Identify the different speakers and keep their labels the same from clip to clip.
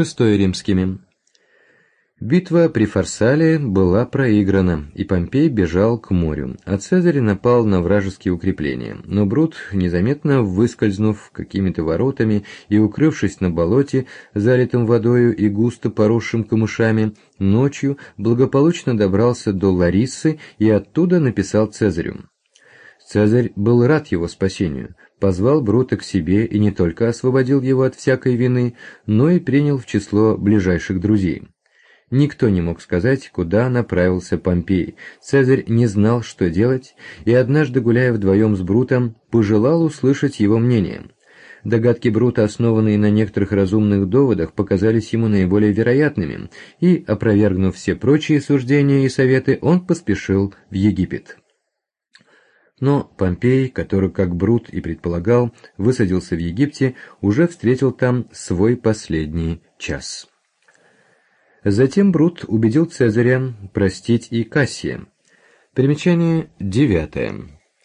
Speaker 1: VI римскими. Битва при Фарсале была проиграна, и Помпей бежал к морю, а Цезарь напал на вражеские укрепления. Но Брут, незаметно выскользнув какими-то воротами и укрывшись на болоте, залитом водою и густо поросшим камышами, ночью благополучно добрался до Лариссы и оттуда написал Цезарю. Цезарь был рад его спасению, позвал Брута к себе и не только освободил его от всякой вины, но и принял в число ближайших друзей. Никто не мог сказать, куда направился Помпей. Цезарь не знал, что делать, и однажды, гуляя вдвоем с Брутом, пожелал услышать его мнение. Догадки Брута, основанные на некоторых разумных доводах, показались ему наиболее вероятными, и, опровергнув все прочие суждения и советы, он поспешил в Египет. Но Помпей, который, как Брут и предполагал, высадился в Египте, уже встретил там свой последний час. Затем Брут убедил Цезаря простить и Кассия. Примечание 9.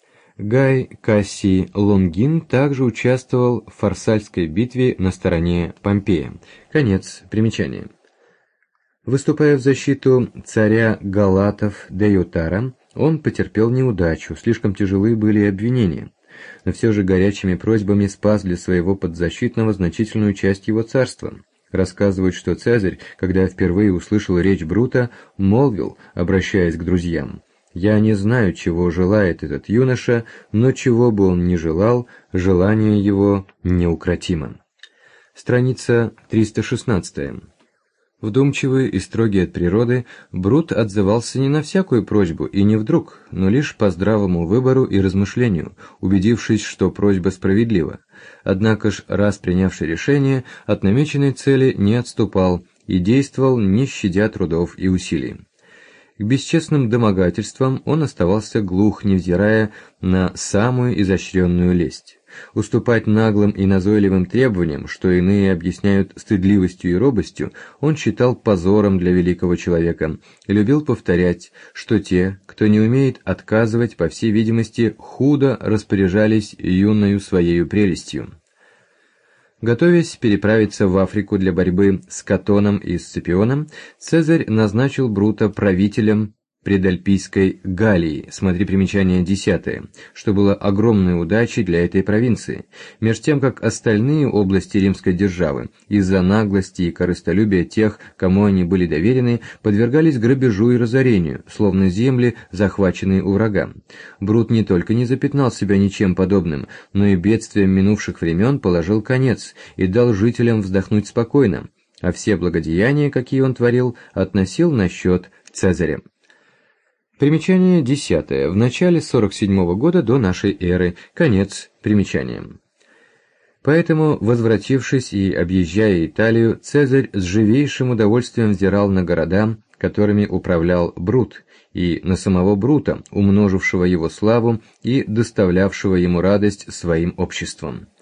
Speaker 1: Гай Кассий Лонгин также участвовал в Фарсальской битве на стороне Помпея. Конец примечания. Выступая в защиту царя Галатов Деютара, он потерпел неудачу, слишком тяжелы были обвинения. Но все же горячими просьбами спас для своего подзащитного значительную часть его царства. Рассказывают, что Цезарь, когда впервые услышал речь Брута, молвил, обращаясь к друзьям: «Я не знаю, чего желает этот юноша, но чего бы он ни желал, желание его неукротимо». Страница 316. Вдумчивый и строгий от природы, Брут отзывался не на всякую просьбу и не вдруг, но лишь по здравому выбору и размышлению, убедившись, что просьба справедлива. Однако ж, раз принявший решение, от намеченной цели не отступал и действовал, не щадя трудов и усилий. К бесчестным домогательствам он оставался глух, невзирая на самую изощренную лесть. Уступать наглым и назойливым требованиям, что иные объясняют стыдливостью и робостью, он считал позором для великого человека и любил повторять, что те, кто не умеет отказывать, по всей видимости, худо распоряжались юною своею прелестью. Готовясь переправиться в Африку для борьбы с Катоном и Сципионом, Цезарь назначил Брута правителем Предальпийской Галлии, смотри примечание 10, что было огромной удачей для этой провинции, меж тем как остальные области римской державы, из-за наглости и корыстолюбия тех, кому они были доверены, подвергались грабежу и разорению, словно земли, захваченные у врага. Брут не только не запятнал себя ничем подобным, но и бедствиям минувших времен положил конец и дал жителям вздохнуть спокойно, а все благодеяния, какие он творил, относил на счет Цезаря. Примечание 10. В начале 47 года до нашей эры. Конец примечания. Поэтому, возвратившись и объезжая Италию, Цезарь с живейшим удовольствием взирал на города, которыми управлял Брут, и на самого Брута, умножившего его славу и доставлявшего ему радость своим обществом.